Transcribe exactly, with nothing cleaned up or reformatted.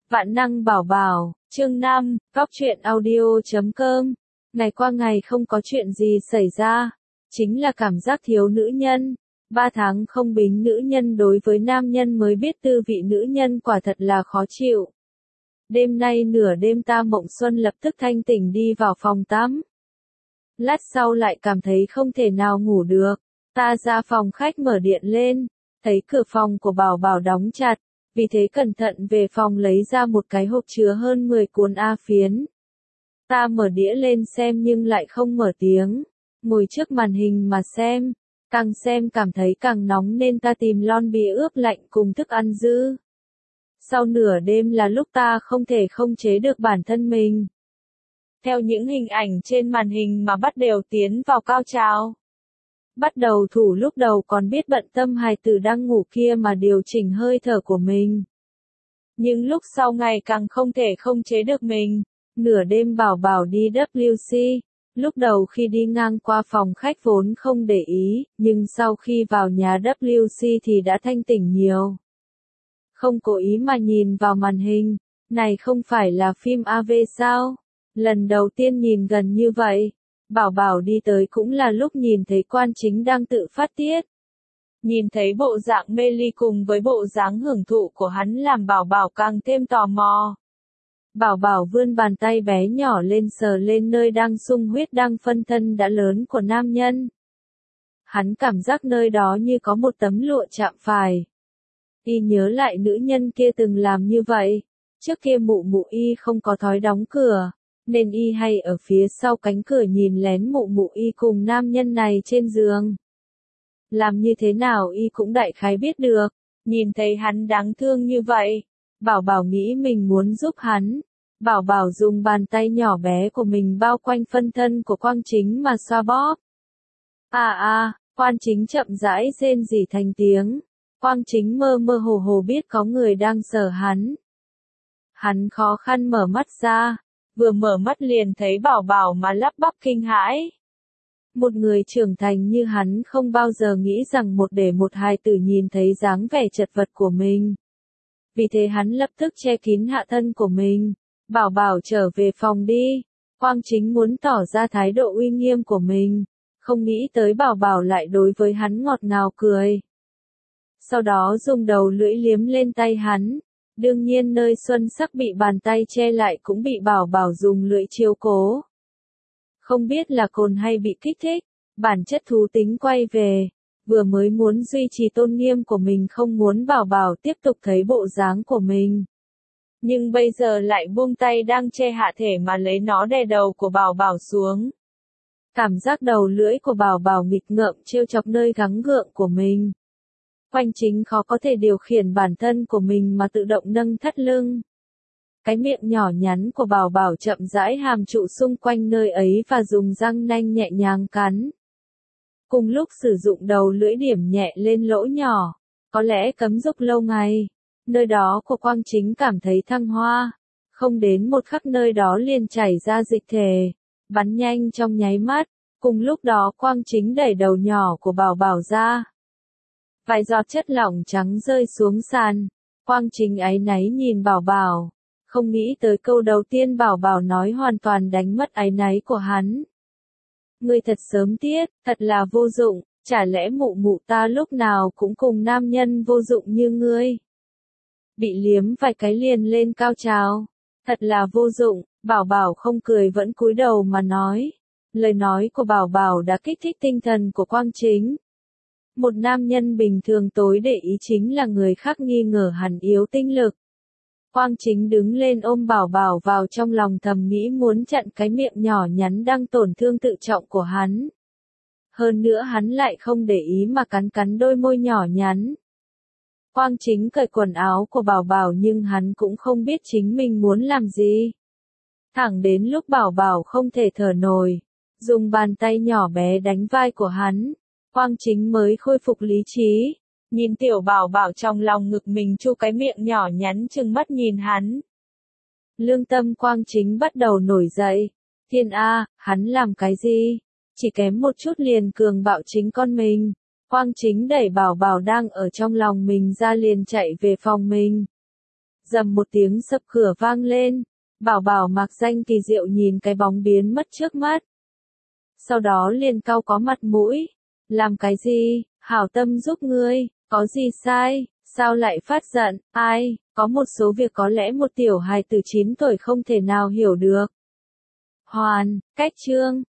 Vạn năng bảo bảo, chương năm, góc truyện audio chấm com. Ngày qua ngày không có chuyện gì xảy ra, chính là cảm giác thiếu nữ nhân. Ba tháng không bính nữ nhân đối với nam nhân mới biết tư vị nữ nhân quả thật là khó chịu. Đêm nay nửa đêm ta mộng xuân lập tức thanh tỉnh đi vào phòng tắm. Lát sau lại cảm thấy không thể nào ngủ được, ta ra phòng khách mở điện lên, thấy cửa phòng của bảo bảo đóng chặt. Vì thế cẩn thận về phòng lấy ra một cái hộp chứa hơn mười cuốn A phiến. Ta mở đĩa lên xem nhưng lại không mở tiếng. Ngồi trước màn hình mà xem. Càng xem cảm thấy càng nóng nên ta tìm lon bia ướp lạnh cùng thức ăn dư. Sau nửa đêm là lúc ta không thể không chế được bản thân mình. Theo những hình ảnh trên màn hình mà bắt đầu tiến vào cao trào. Bắt đầu thủ lúc đầu còn biết bận tâm hài tử đang ngủ kia mà điều chỉnh hơi thở của mình. Nhưng lúc sau ngày càng không thể không chế được mình. Nửa đêm bảo bảo đi W C. Lúc đầu khi đi ngang qua phòng khách vốn không để ý, nhưng sau khi vào nhà W C thì đã thanh tỉnh nhiều. Không cố ý mà nhìn vào màn hình. Này không phải là phim A V sao? Lần đầu tiên nhìn gần như vậy. Bảo bảo đi tới cũng là lúc nhìn thấy Quan Chính đang tự phát tiết. Nhìn thấy bộ dạng mê ly cùng với bộ dáng hưởng thụ của hắn làm bảo bảo càng thêm tò mò. Bảo bảo vươn bàn tay bé nhỏ lên sờ lên nơi đang sung huyết đang phân thân đã lớn của nam nhân. Hắn cảm giác nơi đó như có một tấm lụa chạm phải. Y nhớ lại nữ nhân kia từng làm như vậy. Trước kia mụ mụ y không có thói đóng cửa. Nên y hay ở phía sau cánh cửa nhìn lén mụ mụ y cùng nam nhân này trên giường. Làm như thế nào y cũng đại khái biết được, nhìn thấy hắn đáng thương như vậy. Bảo bảo nghĩ mình muốn giúp hắn. Bảo bảo dùng bàn tay nhỏ bé của mình bao quanh phân thân của Quang Chính mà xoa bóp. À à, Quan Chính chậm rãi rên rỉ thành tiếng. Quang Chính mơ mơ hồ hồ biết có người đang sờ hắn. Hắn khó khăn mở mắt ra. Vừa mở mắt liền thấy bảo bảo mà lắp bắp kinh hãi. Một người trưởng thành như hắn không bao giờ nghĩ rằng một để một hài tử nhìn thấy dáng vẻ chật vật của mình. Vì thế hắn lập tức che kín hạ thân của mình. Bảo bảo trở về phòng đi. Quang Chính muốn tỏ ra thái độ uy nghiêm của mình. Không nghĩ tới bảo bảo lại đối với hắn ngọt ngào cười. Sau đó dùng đầu lưỡi liếm lên tay hắn. Đương nhiên nơi xuân sắc bị bàn tay che lại cũng bị bảo bảo dùng lưỡi chiếu cố. Không biết là cồn hay bị kích thích, bản chất thú tính quay về, vừa mới muốn duy trì tôn nghiêm của mình không muốn bảo bảo tiếp tục thấy bộ dáng của mình. Nhưng bây giờ lại buông tay đang che hạ thể mà lấy nó đè đầu của bảo bảo xuống. Cảm giác đầu lưỡi của bảo bảo nghịch ngợm trêu chọc nơi gắng gượng của mình. Quang Chính khó có thể điều khiển bản thân của mình mà tự động nâng thắt lưng. Cái miệng nhỏ nhắn của bảo bảo chậm rãi hàm trụ xung quanh nơi ấy và dùng răng nanh nhẹ nhàng cắn. Cùng lúc sử dụng đầu lưỡi điểm nhẹ lên lỗ nhỏ, có lẽ cấm dục lâu ngày. Nơi đó của Quang Chính cảm thấy thăng hoa. Không đến một khắc nơi đó liền chảy ra dịch thể, bắn nhanh trong nháy mắt. Cùng lúc đó Quang Chính đẩy đầu nhỏ của bảo bảo ra. Vài giọt chất lỏng trắng rơi xuống sàn. Quang Chính áy náy nhìn bảo bảo. Không nghĩ tới câu đầu tiên bảo bảo nói hoàn toàn đánh mất áy náy của hắn. Ngươi thật sớm tiết, thật là vô dụng, chả lẽ mụ mụ ta lúc nào cũng cùng nam nhân vô dụng như ngươi. Bị liếm vài cái liền lên cao trào. Thật là vô dụng, bảo bảo không cười vẫn cúi đầu mà nói. Lời nói của bảo bảo đã kích thích tinh thần của Quang Chính. Một nam nhân bình thường tối để ý chính là người khác nghi ngờ hắn yếu tinh lực. Quang Chính đứng lên ôm bảo bảo vào trong lòng thầm nghĩ muốn chặn cái miệng nhỏ nhắn đang tổn thương tự trọng của hắn. Hơn nữa hắn lại không để ý mà cắn cắn đôi môi nhỏ nhắn. Quang Chính cởi quần áo của bảo bảo nhưng hắn cũng không biết chính mình muốn làm gì. Thẳng đến lúc bảo bảo không thể thở nổi, dùng bàn tay nhỏ bé đánh vai của hắn. Quang Chính mới khôi phục lý trí, nhìn tiểu bảo bảo trong lòng ngực mình chu cái miệng nhỏ nhắn trừng mắt nhìn hắn. Lương tâm Quang Chính bắt đầu nổi dậy. Thiên A, hắn làm cái gì? Chỉ kém một chút liền cường bạo chính con mình. Quang Chính đẩy bảo bảo đang ở trong lòng mình ra liền chạy về phòng mình. Dầm một tiếng sập cửa vang lên. Bảo Bảo Mạc Danh kỳ diệu nhìn cái bóng biến mất trước mắt. Sau đó liền cau có mặt mũi. Làm cái gì? Hảo tâm giúp ngươi, có gì sai? Sao lại phát giận? Ai? Có một số việc có lẽ một tiểu hài từ chín tuổi không thể nào hiểu được. Hoàn, cách chương.